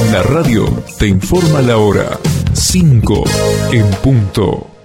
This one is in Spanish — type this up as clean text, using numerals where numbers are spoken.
La radio te informa la hora 5 en punto.